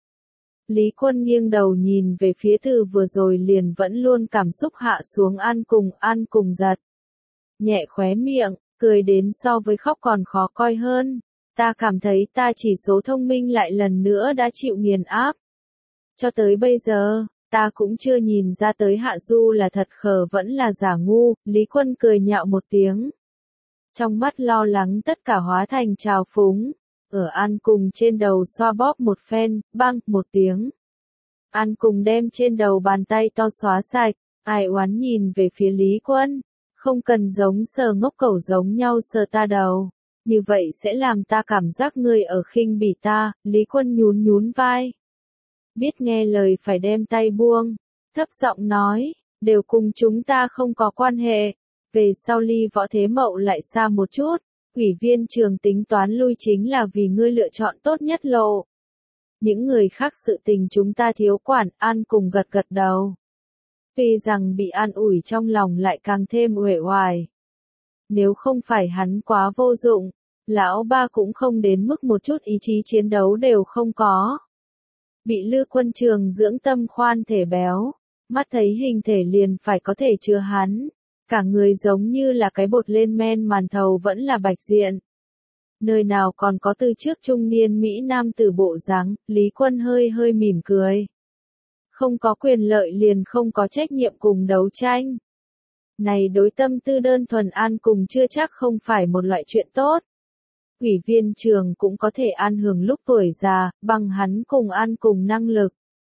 Lý Quân nghiêng đầu nhìn về phía từ vừa rồi liền vẫn luôn cảm xúc hạ xuống An cùng giật. Nhẹ khóe miệng, cười đến so với khóc còn khó coi hơn. Ta cảm thấy ta chỉ số thông minh lại lần nữa đã chịu nghiền áp. Cho tới bây giờ, ta cũng chưa nhìn ra tới Hạ Du là thật khờ vẫn là giả ngu, Lý Quân cười nhạo một tiếng. Trong mắt lo lắng tất cả hóa thành trào phúng. Ở An cùng trên đầu xoa bóp một phen, bang, một tiếng. An cùng đem trên đầu bàn tay to xóa sạch, ai oán nhìn về phía Lý Quân. Không cần giống sờ ngốc cẩu giống nhau sờ ta đầu. Như vậy sẽ làm ta cảm giác ngươi ở khinh bỉ ta, Lý Quân nhún vai. Biết nghe lời phải đem tay buông. Thấp giọng nói, đều cùng chúng ta không có quan hệ. Về sau ly Võ Thế Mậu lại xa một chút. Ủy viên trường tính toán lui chính là vì ngươi lựa chọn tốt nhất lộ. Những người khác sự tình chúng ta thiếu quản, An cùng gật đầu. Tuy rằng bị an ủi trong lòng lại càng thêm uể oải. Nếu không phải hắn quá vô dụng, lão ba cũng không đến mức một chút ý chí chiến đấu đều không có. Bị Lư Quân Trường dưỡng tâm khoan thể béo, mắt thấy hình thể liền phải có thể chứa hắn. Cả người giống như là cái bột lên men màn thầu vẫn là bạch diện. Nơi nào còn có từ trước trung niên Mỹ Nam tử bộ dáng, Lý Quân hơi mỉm cười. Không có quyền lợi liền không có trách nhiệm cùng đấu tranh. Này đối tâm tư đơn thuần An cùng chưa chắc không phải một loại chuyện tốt. Ủy viên trường cũng có thể an hưởng lúc tuổi già, bằng hắn cùng An cùng năng lực.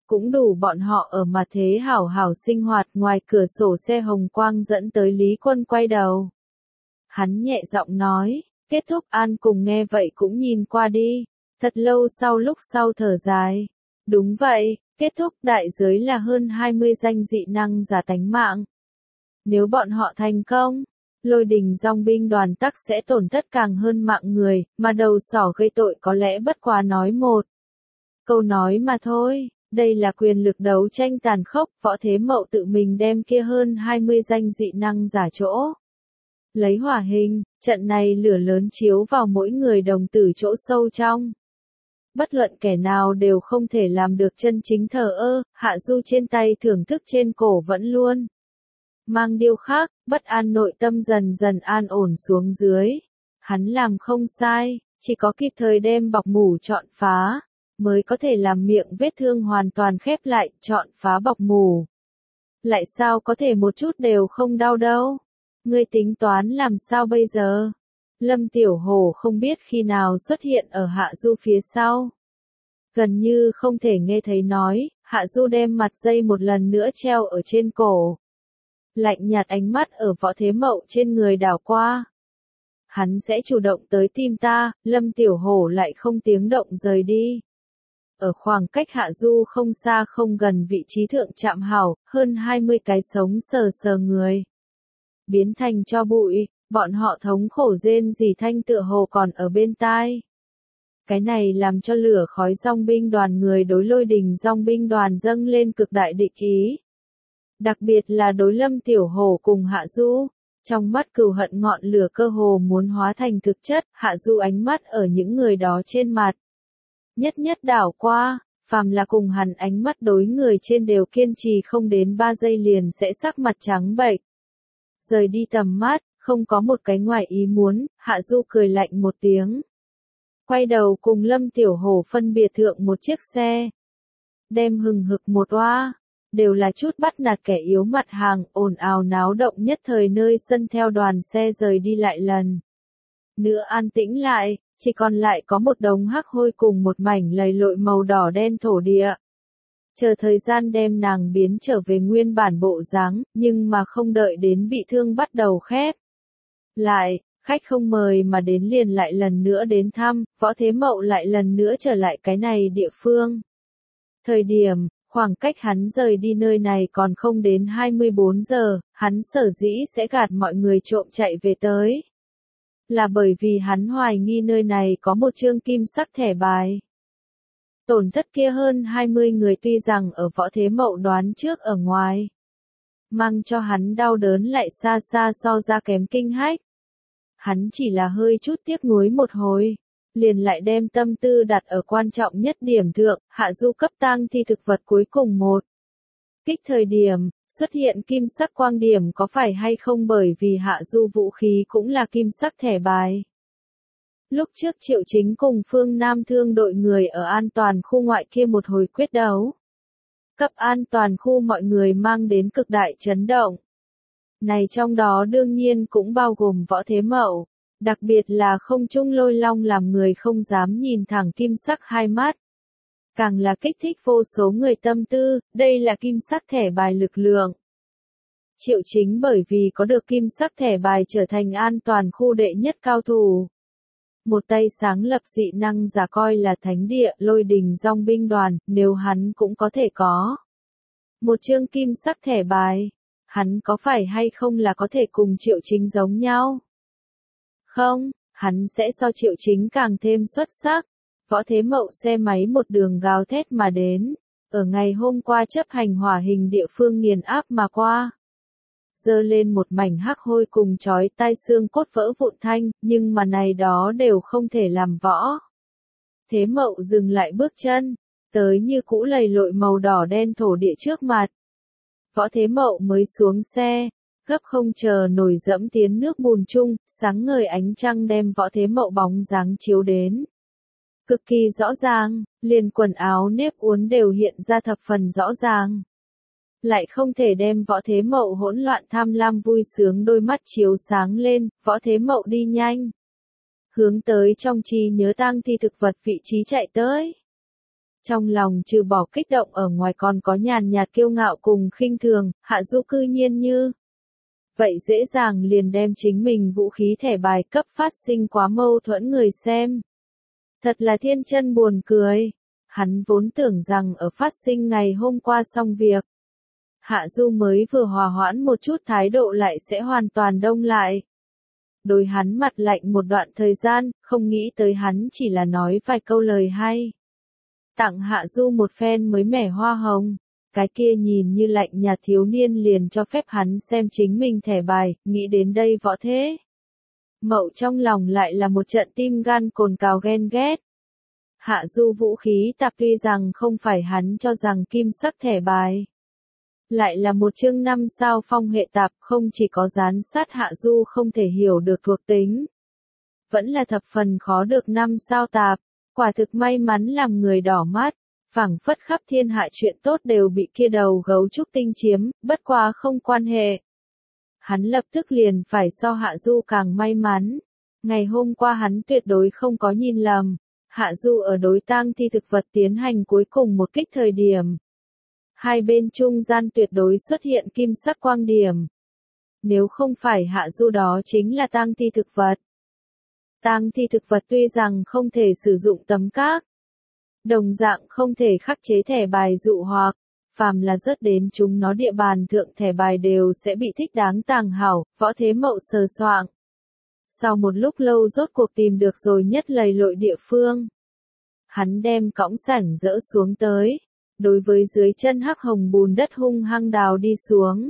cũng đủ bọn họ ở mà thế hảo hảo sinh hoạt. Ngoài cửa sổ xe hồng quang dẫn tới Lý Quân quay đầu. Hắn nhẹ giọng nói, kết thúc. An cùng nghe vậy cũng nhìn qua đi. Thật lâu sau lúc sau thở dài. Đúng vậy, kết thúc. Đại giới là hơn 20 danh dị năng giả tánh mạng. Nếu bọn họ thành công, Lôi Đình Dòng binh đoàn tắc sẽ tổn thất càng hơn mạng người, mà đầu sỏ gây tội có lẽ bất quá nói một câu nói mà thôi. Đây là quyền lực đấu tranh tàn khốc. Võ Thế Mậu tự mình đem kia hơn 20 danh dị năng giả chỗ lấy hỏa hình, trận này lửa lớn chiếu vào mỗi người đồng tử chỗ sâu trong. Bất luận kẻ nào đều không thể làm được chân chính thờ ơ. Hạ Du trên tay thưởng thức trên cổ vẫn luôn mang điêu khắc, bất an nội tâm dần dần an ổn xuống dưới. Hắn làm không sai, chỉ có kịp thời đem bọc mủ chọn phá, mới có thể làm miệng vết thương hoàn toàn khép lại. Chọn phá bọc mủ, lại sao có thể một chút đều không đau đâu. Ngươi tính toán làm sao bây giờ? Lâm Tiểu Hổ không biết khi nào xuất hiện ở Hạ Du phía sau. Gần như không thể nghe thấy nói, Hạ Du đem mặt dây một lần nữa treo ở trên cổ. Lạnh nhạt ánh mắt ở Võ Thế Mậu trên người đảo qua. Hắn sẽ chủ động tới tìm ta. Lâm Tiểu Hổ lại không tiếng động rời đi. Ở khoảng cách Hạ Du không xa không gần vị trí thượng trạm hảo, hơn 20 cái sống sờ sờ người biến thành tro bụi, bọn họ thống khổ rên rỉ thanh tựa hồ còn ở bên tai. Cái này làm cho lửa khói dòng binh đoàn người đối Lôi Đình dòng binh đoàn dâng lên cực đại địch ý. Đặc biệt là đối Lâm Tiểu Hổ cùng Hạ Du, trong mắt cừu hận ngọn lửa cơ hồ muốn hóa thành thực chất. Hạ Du ánh mắt ở những người đó trên mặt nhất nhất đảo qua, phàm là cùng hắn ánh mắt đối người trên đều kiên trì không đến 3 giây liền sẽ sắc mặt trắng bệch. Rời đi tầm mắt, không có một cái ngoài ý muốn. Hạ Du cười lạnh một tiếng, quay đầu cùng Lâm Tiểu Hổ phân biệt thượng một chiếc xe. Đem hừng hực một oa, đều là chút bắt nạt kẻ yếu mặt hàng, ồn ào náo động nhất thời nơi sân theo đoàn xe rời đi lại lần nữa an tĩnh lại, chỉ còn lại có một đống hắc hôi cùng một mảnh lầy lội màu đỏ đen thổ địa. Chờ thời gian đem nàng biến trở về nguyên bản bộ dáng, nhưng mà không đợi đến bị thương bắt đầu khép lại, khách không mời mà đến liền lại lần nữa đến thăm. Võ Thế Mậu lại lần nữa trở lại cái này địa phương. Thời điểm, khoảng cách hắn rời đi nơi này còn không đến 24 giờ, hắn sở dĩ sẽ gạt mọi người trộm chạy về tới. Là bởi vì hắn hoài nghi nơi này có một chương kim sắc thẻ bài. Tổn thất kia hơn 20 người tuy rằng ở Võ Thế Mậu đoán trước ở ngoài, mang cho hắn đau đớn lại xa xa so ra kém kinh hách. Hắn chỉ là hơi chút tiếc nuối một hồi, liền lại đem tâm tư đặt ở quan trọng nhất điểm thượng. Hạ Du cấp tang thi thực vật cuối cùng một kích thời điểm, xuất hiện kim sắc quang điểm có phải hay không bởi vì Hạ Du vũ khí cũng là kim sắc thẻ bài. Lúc trước Triệu Chính cùng Phương Nam Thương đội người ở an toàn khu ngoại kia một hồi quyết đấu. Cấp an toàn khu mọi người mang đến cực đại chấn động. Này trong đó đương nhiên cũng bao gồm Võ Thế Mậu, đặc biệt là không trung Lôi Long làm người không dám nhìn thẳng kim sắc hai mắt. Càng là kích thích vô số người tâm tư, đây là kim sắc thẻ bài lực lượng. Triệu Chính bởi vì có được kim sắc thẻ bài trở thành an toàn khu đệ nhất cao thủ. Một tay sáng lập dị năng giả coi là thánh địa. Lôi Đình dòng binh đoàn, nếu hắn cũng có thể có một chương kim sắc thẻ bài, hắn có phải hay không là có thể cùng Triệu Chính giống nhau? Không, hắn sẽ so Triệu Chính càng thêm xuất sắc. Võ Thế Mậu xe máy một đường gào thét mà đến, ở ngày hôm qua chấp hành hỏa hình địa phương nghiền áp mà qua. Dơ lên một mảnh hắc hôi cùng chói tai xương cốt vỡ vụn thanh, nhưng mà này đó đều không thể làm Võ Thế Mậu dừng lại bước chân, tới như cũ lầy lội màu đỏ đen thổ địa trước mặt. Võ Thế Mậu mới xuống xe, gấp không chờ nổi dẫm tiến nước bùn chung, sáng ngời ánh trăng đem Võ Thế Mậu bóng dáng chiếu đến cực kỳ rõ ràng, liền quần áo nếp uốn đều hiện ra thập phần rõ ràng. Lại không thể đem Võ Thế Mậu hỗn loạn tham lam vui sướng đôi mắt chiếu sáng lên. Võ Thế Mậu đi nhanh, hướng tới trong trí nhớ tang thi thực vật vị trí chạy tới. Trong lòng trừ bỏ kích động ở ngoài còn có nhàn nhạt kiêu ngạo cùng khinh thường, Hạ Du cư nhiên như vậy dễ dàng liền đem chính mình vũ khí thẻ bài cấp phát sinh quá mâu thuẫn người xem. Thật là thiên chân buồn cười. Hắn vốn tưởng rằng ở phát sinh ngày hôm qua xong việc, Hạ Du mới vừa hòa hoãn một chút thái độ lại sẽ hoàn toàn đông lại. Đối hắn mặt lạnh một đoạn thời gian, không nghĩ tới hắn chỉ là nói vài câu lời hay. Tặng Hạ Du một phen mới mẻ hoa hồng. Cái kia nhìn như lạnh nhạt thiếu niên liền cho phép hắn xem chính mình thẻ bài, nghĩ đến đây Võ Thế Mậu trong lòng lại là một trận tim gan cồn cào ghen ghét. Hạ Du vũ khí tạp tuy rằng không phải hắn cho rằng kim sắc thẻ bài, lại là một chương 5 sao phong hệ tạp, không chỉ có gián sát Hạ Du không thể hiểu được thuộc tính, vẫn là thập phần khó được 5 sao tạp, quả thực may mắn làm người đỏ mắt. Phảng phất khắp thiên hạ chuyện tốt đều bị kia đầu gấu trúc tinh chiếm, bất quá không quan hệ. Hắn lập tức liền phải so Hạ Du càng may mắn. Ngày hôm qua hắn tuyệt đối không có nhìn lầm. Hạ Du ở đối tang thi thực vật tiến hành cuối cùng một kích thời điểm. Hai bên trung gian tuyệt đối xuất hiện kim sắc quang điểm. Nếu không phải Hạ Du đó chính là tang thi thực vật. Tang thi thực vật tuy rằng không thể sử dụng tấm cát, đồng dạng không thể khắc chế thẻ bài dụ hoặc, phàm là rớt đến chúng nó địa bàn thượng thẻ bài đều sẽ bị thích đáng tàng hảo, Võ Thế Mậu sờ soạng. Sau một lúc lâu rốt cuộc tìm được rồi nhất lầy lội địa phương. Hắn đem cõng sảnh dỡ xuống tới, đối với dưới chân hắc hồng bùn đất hung hăng đào đi xuống.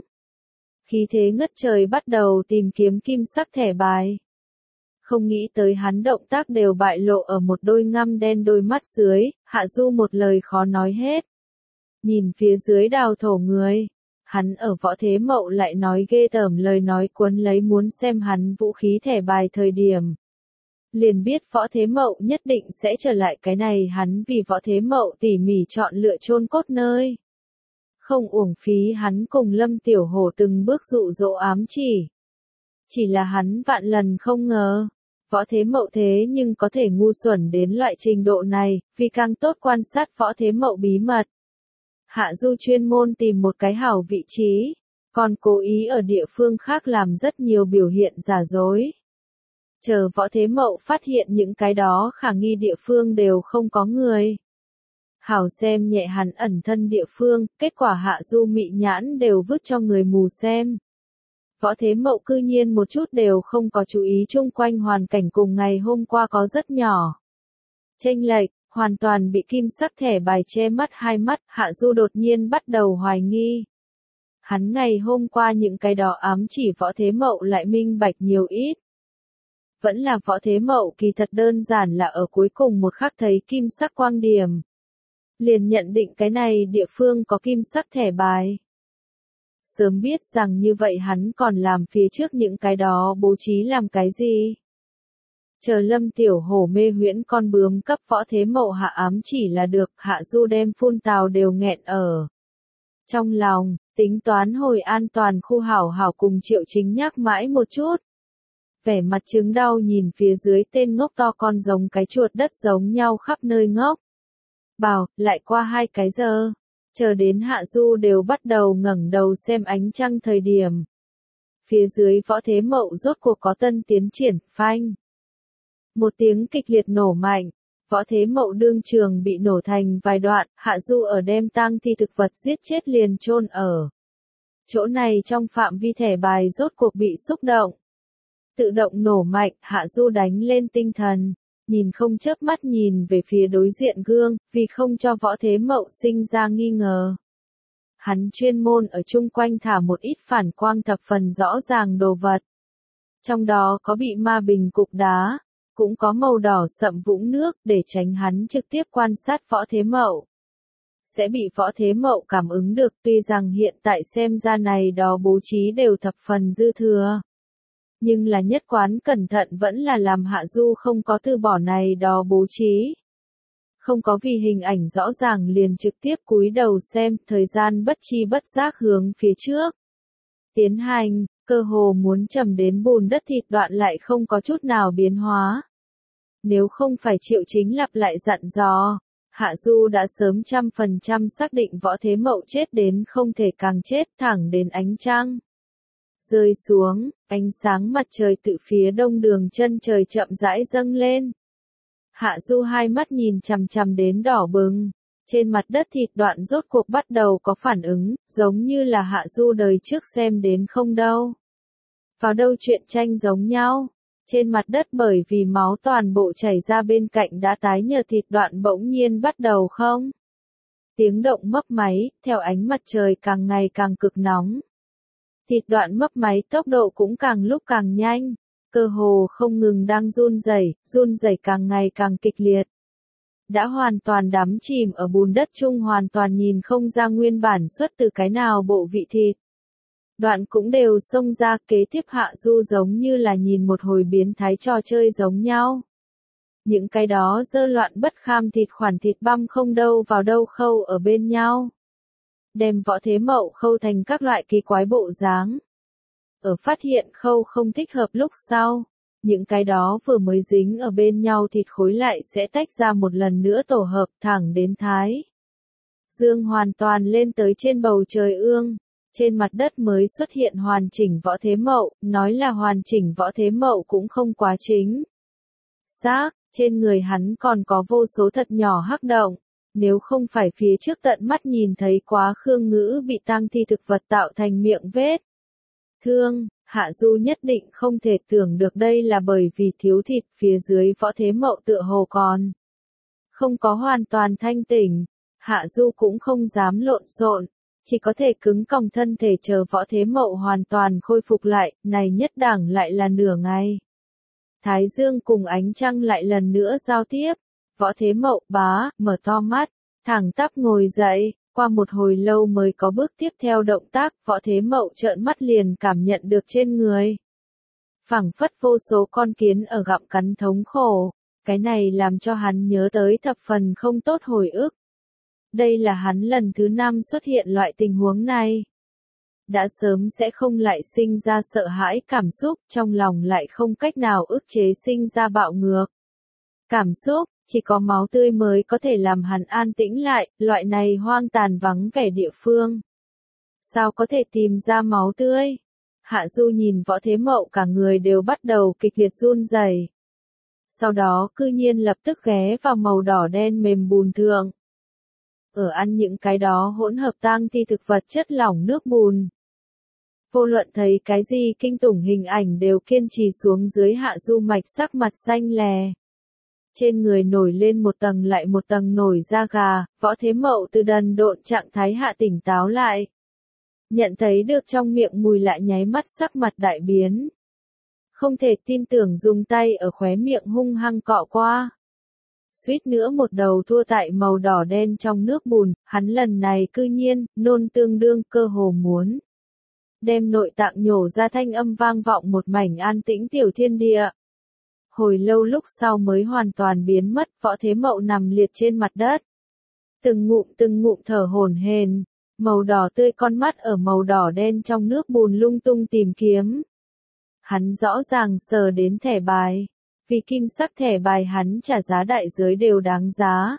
Khí thế ngất trời bắt đầu tìm kiếm kim sắc thẻ bài. Không nghĩ tới hắn động tác đều bại lộ ở một đôi ngăm đen đôi mắt dưới, Hạ Du một lời khó nói hết. Nhìn phía dưới đào thổ người, hắn ở Võ Thế Mậu lại nói ghê tởm lời nói cuốn lấy muốn xem hắn vũ khí thẻ bài thời điểm. Liền biết Võ Thế Mậu nhất định sẽ trở lại cái này hắn vì Võ Thế Mậu tỉ mỉ chọn lựa chôn cốt nơi. Không uổng phí hắn cùng Lâm Tiểu Hổ từng bước dụ dỗ ám chỉ. Chỉ là hắn vạn lần không ngờ. Võ Thế Mậu thế nhưng có thể ngu xuẩn đến loại trình độ này, vì càng tốt quan sát Võ Thế Mậu bí mật. Hạ Du chuyên môn tìm một cái hảo vị trí, còn cố ý ở địa phương khác làm rất nhiều biểu hiện giả dối. Chờ Võ Thế Mậu phát hiện những cái đó khả nghi địa phương đều không có người. Hảo xem nhẹ hắn ẩn thân địa phương, kết quả Hạ Du mị nhãn đều vứt cho người mù xem. Võ Thế Mậu cư nhiên một chút đều không có chú ý chung quanh hoàn cảnh cùng ngày hôm qua có rất nhỏ. Chênh lệch, hoàn toàn bị kim sắc thẻ bài che mắt hai mắt, Hạ Du đột nhiên bắt đầu hoài nghi. Hắn ngày hôm qua những cái đó ám chỉ Võ Thế Mậu lại minh bạch nhiều ít. Vẫn là Võ Thế Mậu kỳ thật đơn giản là ở cuối cùng một khắc thấy kim sắc quang điểm. Liền nhận định cái này địa phương có kim sắc thẻ bài. Sớm biết rằng như vậy hắn còn làm phía trước những cái đó bố trí làm cái gì. Chờ Lâm Tiểu Hổ mê huyễn con bướm cấp Võ Thế Mậu hạ ám chỉ là được, Hạ Du đem phun tào đều nghẹn ở trong lòng, tính toán hồi an toàn khu hảo hảo cùng Triệu Chính nhắc mãi một chút. Vẻ mặt chứng đau nhìn phía dưới tên ngốc to con giống cái chuột đất giống nhau khắp nơi ngốc. Bảo, lại qua 2 cái giờ. Chờ đến Hạ Du đều bắt đầu ngẩng đầu xem ánh trăng thời điểm. Phía dưới Võ Thế Mậu rốt cuộc có tân tiến triển, phanh. Một tiếng kịch liệt nổ mạnh, Võ Thế Mậu đương trường bị nổ thành vài đoạn, Hạ Du ở đem tang thi thực vật giết chết liền chôn ở. Chỗ này trong phạm vi thẻ bài rốt cuộc bị xúc động. Tự động nổ mạnh, Hạ Du đánh lên tinh thần. Nhìn không chớp mắt nhìn về phía đối diện gương, vì không cho Võ Thế Mậu sinh ra nghi ngờ. Hắn chuyên môn ở chung quanh thả một ít phản quang thập phần rõ ràng đồ vật. Trong đó có bị ma bình cục đá, cũng có màu đỏ sậm vũng nước để tránh hắn trực tiếp quan sát Võ Thế Mậu. Sẽ bị Võ Thế Mậu cảm ứng được tuy rằng hiện tại xem ra này đó bố trí đều thập phần dư thừa. Nhưng là nhất quán cẩn thận vẫn là làm Hạ Du không có từ bỏ này đó bố trí. Không có vì hình ảnh rõ ràng liền trực tiếp cúi đầu xem, thời gian bất chi bất giác hướng phía trước. Tiến hành, cơ hồ muốn chầm đến bùn đất thịt đoạn lại không có chút nào biến hóa. Nếu không phải Triệu Chính lặp lại dặn dò, Hạ Du đã sớm 100% xác định Võ Thế Mậu chết đến không thể càng chết, thẳng đến ánh trăng rơi xuống, ánh sáng mặt trời từ phía đông đường chân trời chậm rãi dâng lên. Hạ Du hai mắt nhìn chằm chằm đến đỏ bừng, trên mặt đất thịt đoạn rốt cuộc bắt đầu có phản ứng, giống như là Hạ Du đời trước xem đến không đâu. Vào đâu chuyện tranh giống nhau. Trên mặt đất bởi vì máu toàn bộ chảy ra bên cạnh đã tái nhợt thịt đoạn bỗng nhiên bắt đầu không. Tiếng động mấp máy, theo ánh mặt trời càng ngày càng cực nóng. Thịt đoạn mấp máy tốc độ cũng càng lúc càng nhanh, cơ hồ không ngừng đang run rẩy càng ngày càng kịch liệt. Đã hoàn toàn đắm chìm ở bùn đất chung, hoàn toàn nhìn không ra nguyên bản xuất từ cái nào bộ vị thịt. Đoạn cũng đều xông ra, kế tiếp Hạ Du giống như là nhìn một hồi biến thái trò chơi giống nhau. Những cái đó dơ loạn bất kham thịt khoản thịt băm không đâu vào đâu khâu ở bên nhau. Đem Võ Thế Mậu khâu thành các loại kỳ quái bộ dáng. Ở phát hiện khâu không thích hợp lúc sau, những cái đó vừa mới dính ở bên nhau thịt khối lại sẽ tách ra một lần nữa tổ hợp thẳng đến Thái Dương hoàn toàn lên tới trên bầu trời ương. Trên mặt đất mới xuất hiện hoàn chỉnh Võ Thế Mậu, nói là hoàn chỉnh Võ Thế Mậu cũng không quá chính xác, trên người hắn còn có vô số thật nhỏ hắc động, nếu không phải phía trước tận mắt nhìn thấy quá Khương Ngữ bị tang thi thực vật tạo thành miệng vết thương, Hạ Du nhất định không thể tưởng được đây là bởi vì thiếu thịt, phía dưới Võ Thế Mậu tựa hồ còn không có hoàn toàn thanh tỉnh, Hạ Du cũng không dám lộn xộn. Chỉ có thể cứng còng thân thể chờ Võ Thế Mậu hoàn toàn khôi phục lại, này nhất đẳng lại là nửa ngày. Thái Dương cùng ánh trăng lại lần nữa giao tiếp, Võ Thế Mậu mở to mắt, thẳng tắp ngồi dậy, qua một hồi lâu mới có bước tiếp theo động tác, Võ Thế Mậu trợn mắt liền cảm nhận được trên người. Phảng phất vô số con kiến ở gặm cắn thống khổ, cái này làm cho hắn nhớ tới thập phần không tốt hồi ức. Đây là hắn lần thứ 5 xuất hiện loại tình huống này. Đã sớm sẽ không lại sinh ra sợ hãi cảm xúc, trong lòng lại không cách nào ức chế sinh ra bạo ngược. Cảm xúc, chỉ có máu tươi mới có thể làm hắn an tĩnh lại, loại này hoang tàn vắng vẻ địa phương. Sao có thể tìm ra máu tươi? Hạ Du nhìn Võ Thế Mậu cả người đều bắt đầu kịch liệt run rẩy. Sau đó cư nhiên lập tức ghé vào màu đỏ đen mềm bùn thượng. Ở ăn những cái đó hỗn hợp tang thi thực vật chất lỏng nước bùn. Vô luận thấy cái gì kinh tủng hình ảnh đều kiên trì xuống dưới. Hạ Du mạch sắc mặt xanh lè. Trên người nổi lên một tầng lại một tầng nổi da gà, Võ Thế Mậu từ đần độn trạng thái hạ tỉnh táo lại. Nhận thấy được trong miệng mùi lạ nháy mắt sắc mặt đại biến. Không thể tin tưởng dùng tay ở khóe miệng hung hăng cọ qua. Suýt nữa một đầu thua tại màu đỏ đen trong nước bùn, hắn lần này cư nhiên, nôn tương đương cơ hồ muốn. Đem nội tạng nhổ ra thanh âm vang vọng một mảnh an tĩnh tiểu thiên địa. Hồi lâu lúc sau mới hoàn toàn biến mất, Võ Thế Mậu nằm liệt trên mặt đất. Từng ngụm thở hổn hển, màu đỏ tươi con mắt ở màu đỏ đen trong nước bùn lung tung tìm kiếm. Hắn rõ ràng sờ đến thẻ bài. Vì kim sắc thẻ bài hắn trả giá đại giới đều đáng giá.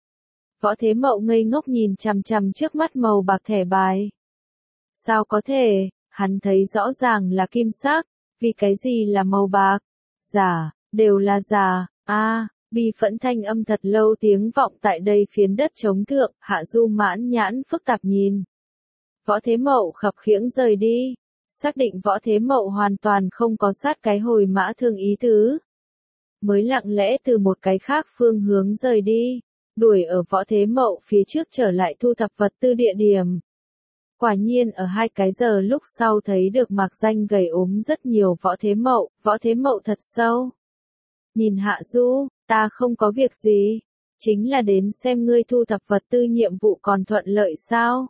Võ Thế Mậu ngây ngốc nhìn chằm chằm trước mắt màu bạc thẻ bài. Sao có thể, hắn thấy rõ ràng là kim sắc, vì cái gì là màu bạc? Giả, đều là giả, bi phẫn thanh âm thật lâu tiếng vọng tại đây phiến đất trống thượng, Hạ Du mãn nhãn phức tạp nhìn. Võ Thế Mậu khập khiễng rời đi, xác định Võ Thế Mậu hoàn toàn không có sát cái hồi mã thương ý tứ. Mới lặng lẽ từ một cái khác phương hướng rời đi, đuổi ở Võ Thế Mậu phía trước trở lại thu thập vật tư địa điểm. Quả nhiên ở 2 cái giờ lúc sau thấy được Mạc Danh gầy ốm rất nhiều Võ Thế Mậu thật sâu. Nhìn Hạ Du, ta không có việc gì, chính là đến xem ngươi thu thập vật tư nhiệm vụ còn thuận lợi sao.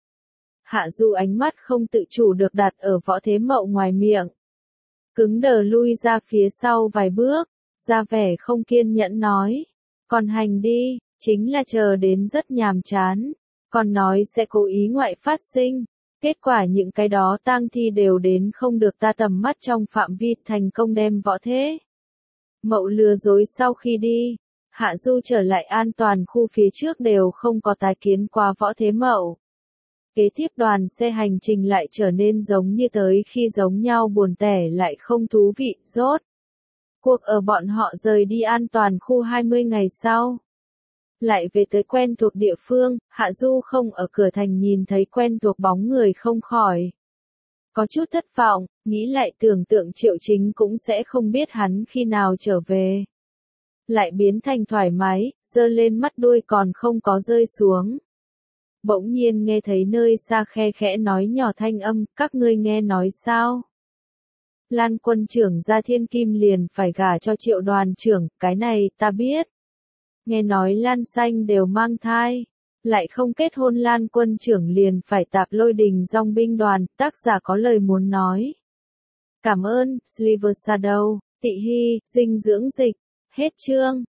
Hạ Du ánh mắt không tự chủ được đặt ở Võ Thế Mậu ngoài miệng. Cứng đờ lui ra phía sau vài bước. Ra vẻ không kiên nhẫn nói, còn hành đi, chính là chờ đến rất nhàm chán, còn nói sẽ cố ý ngoại phát sinh, kết quả những cái đó tang thi đều đến không được ta tầm mắt trong phạm vi, thành công đem Võ Thế Mậu lừa dối sau khi đi. Hạ Du trở lại an toàn khu phía trước đều không có tái kiến qua Võ Thế Mậu. Kế tiếp đoàn xe hành trình lại trở nên giống như tới khi giống nhau buồn tẻ lại không thú vị, rốt cuộc ở bọn họ rời đi an toàn khu 20 ngày sau. Lại về tới quen thuộc địa phương, Hạ Du không ở cửa thành nhìn thấy quen thuộc bóng người không khỏi có chút thất vọng, nghĩ lại tưởng tượng Triệu Chính cũng sẽ không biết hắn khi nào trở về. Lại biến thành thoải mái, giơ lên mắt đuôi còn không có rơi xuống. Bỗng nhiên nghe thấy nơi xa khe khẽ nói nhỏ thanh âm, các ngươi nghe nói sao? Lan quân trưởng ra Thiên Kim liền phải gả cho Triệu đoàn trưởng, cái này ta biết. Nghe nói Lan Xanh đều mang thai, lại không kết hôn Lan quân trưởng liền phải tạp Lôi Đình dòng binh đoàn, tác giả có lời muốn nói. Cảm ơn, Silver Shadow, Tị Hy, dinh dưỡng dịch, hết chương.